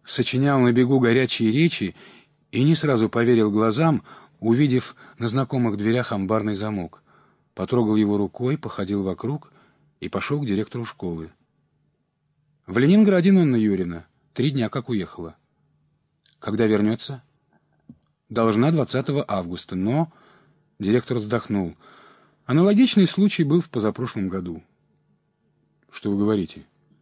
сочинял на бегу горячие речи и не сразу поверил глазам, увидев на знакомых дверях амбарный замок. Потрогал его рукой, походил вокруг и пошел к директору школы. «В Ленинграде, Нонна Юрьевна. 3 дня как уехала». «Когда вернется?» «Должна 20 августа, но...» Директор вздохнул. «Аналогичный случай был в позапрошлом году». «Что вы говорите?»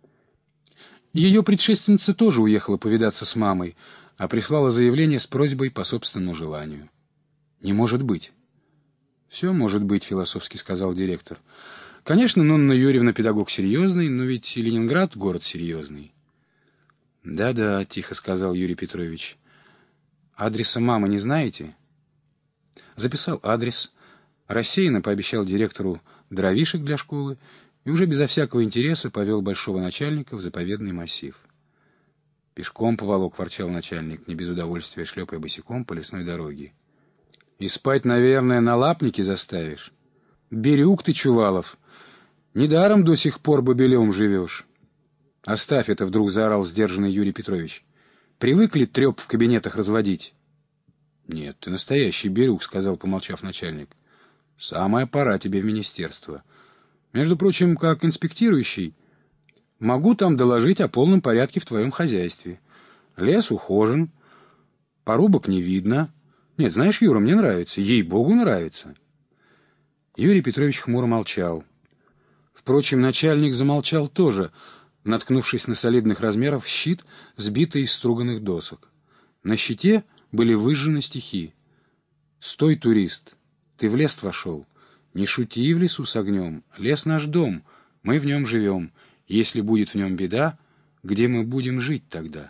«Ее предшественница тоже уехала повидаться с мамой, а прислала заявление с просьбой по собственному желанию». «Не может быть». «Все может быть», — философски сказал директор. «Конечно, Нонна Юрьевна педагог серьезный, но ведь и Ленинград — город серьезный». «Да-да», — тихо сказал Юрий Петрович. «Адреса мамы не знаете?» Записал адрес, рассеянно пообещал директору дровишек для школы и уже безо всякого интереса повел большого начальника в заповедный массив. «Пешком поволок», — ворчал начальник, не без удовольствия шлепая босиком по лесной дороге. «И спать, наверное, на лапнике заставишь? Бирюк ты, Чувалов! Недаром до сих пор бобелем живешь!» «Оставь это!» — вдруг заорал сдержанный Юрий Петрович. «Привыкли треп в кабинетах разводить?» «Нет, ты настоящий Бирюк», — сказал, помолчав начальник. «Самая пора тебе в министерство. Между прочим, как инспектирующий, могу там доложить о полном порядке в твоем хозяйстве. Лес ухожен, порубок не видно. Нет, знаешь, Юра, мне нравится, ей-богу, нравится». Юрий Петрович хмуро молчал. Впрочем, начальник замолчал тоже, наткнувшись на солидных размеров щит, сбитый из струганных досок. На щите были выжжены стихи. «Стой, турист, ты в лес вошел. Не шути в лесу с огнем. Лес наш дом, мы в нем живем. Если будет в нем беда, где мы будем жить тогда?»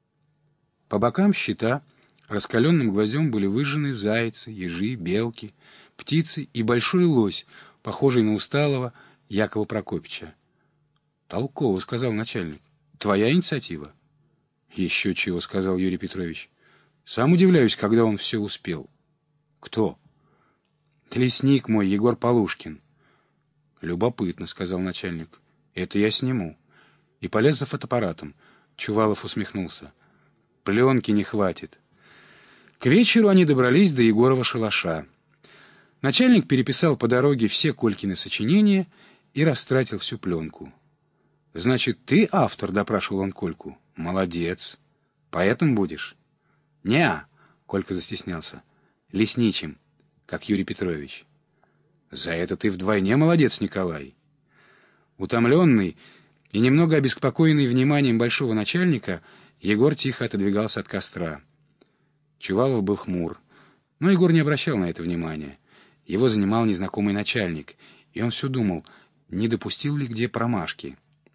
По бокам щита раскаленным гвоздем были выжжены зайцы, ежи, белки, птицы и большой лось, похожий на усталого Якова Прокопича. «Толково», — сказал начальник. «Твоя инициатива?» «Еще чего», — сказал Юрий Петрович. «Сам удивляюсь, когда он все успел». «Кто?» «Лесник мой, Егор Полушкин». «Любопытно», — сказал начальник. «Это я сниму». И полез за фотоаппаратом. Чувалов усмехнулся. «Пленки не хватит». К вечеру они добрались до Егорова шалаша. Начальник переписал по дороге все Колькины сочинения и растратил всю пленку. «Значит, ты автор?» — допрашивал он Кольку. «Молодец. Поэтом будешь?» «Не-а», — Колька застеснялся. «Лесничим, как Юрий Петрович». «За это ты вдвойне молодец, Николай». Утомленный и немного обеспокоенный вниманием большого начальника, Егор тихо отодвигался от костра. Чувалов был хмур, но Егор не обращал на это внимания. Его занимал незнакомый начальник, и он все думал, не допустил ли где промашки.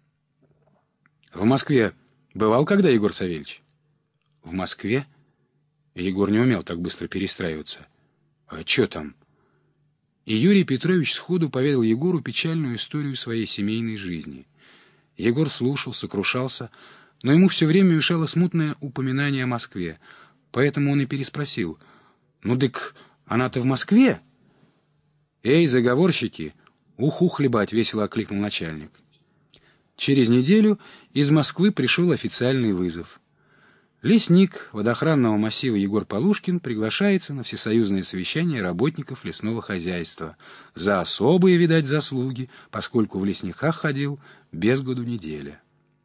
«В Москве бывал когда, Егор Савельевич?» «В Москве?» Егор не умел так быстро перестраиваться. «А что там?» И Юрий Петрович сходу поведал Егору печальную историю своей семейной жизни. Егор слушал, сокрушался, но ему все время мешало смутное упоминание о Москве, поэтому он и переспросил. «Ну, дык, она-то в Москве?» «Эй, заговорщики, уху хлебать!» — весело окликнул начальник. Через неделю из Москвы пришел официальный вызов. Лесник водоохранного массива Егор Полушкин приглашается на всесоюзное совещание работников лесного хозяйства за особые, видать, заслуги, поскольку в лесниках ходил без году неделя.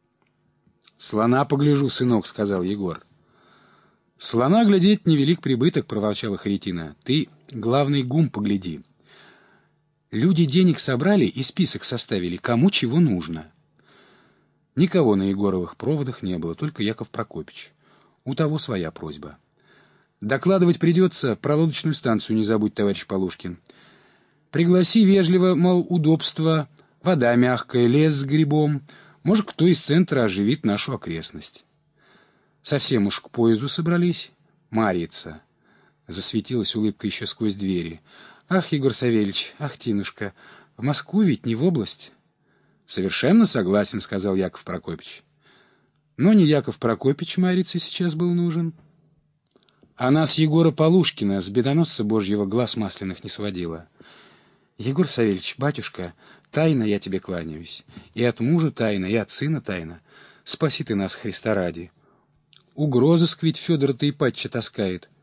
«Слона погляжу, сынок», — сказал Егор. «Слона глядеть невелик прибыток», — проворчала Харитина. «Ты, главный, гум погляди. Люди денег собрали и список составили, кому чего нужно». Никого на Егоровых проводах не было, только Яков Прокопич. У того своя просьба. «Докладывать придется, про лодочную станцию не забудь, товарищ Полушкин. Пригласи вежливо, мол, удобство, вода мягкая, лес с грибом. Может, кто из центра оживит нашу окрестность». Совсем уж к поезду собрались. Марьица. Засветилась улыбка еще сквозь двери. «Ах, Егор Савельевич, ах, Тинушка, в Москву ведь не в область». «Совершенно согласен», — сказал Яков Прокопич. Но не Яков Прокопич Марице сейчас был нужен. Она с Егора Полушкина, с бедоносца Божьего, глаз масляных не сводила. «Егор Савельевич, батюшка, тайно я тебе кланяюсь. И от мужа тайно, и от сына тайно. Спаси ты нас, Христа ради. угрозыск ведь Федор-то Ипатьича таскает.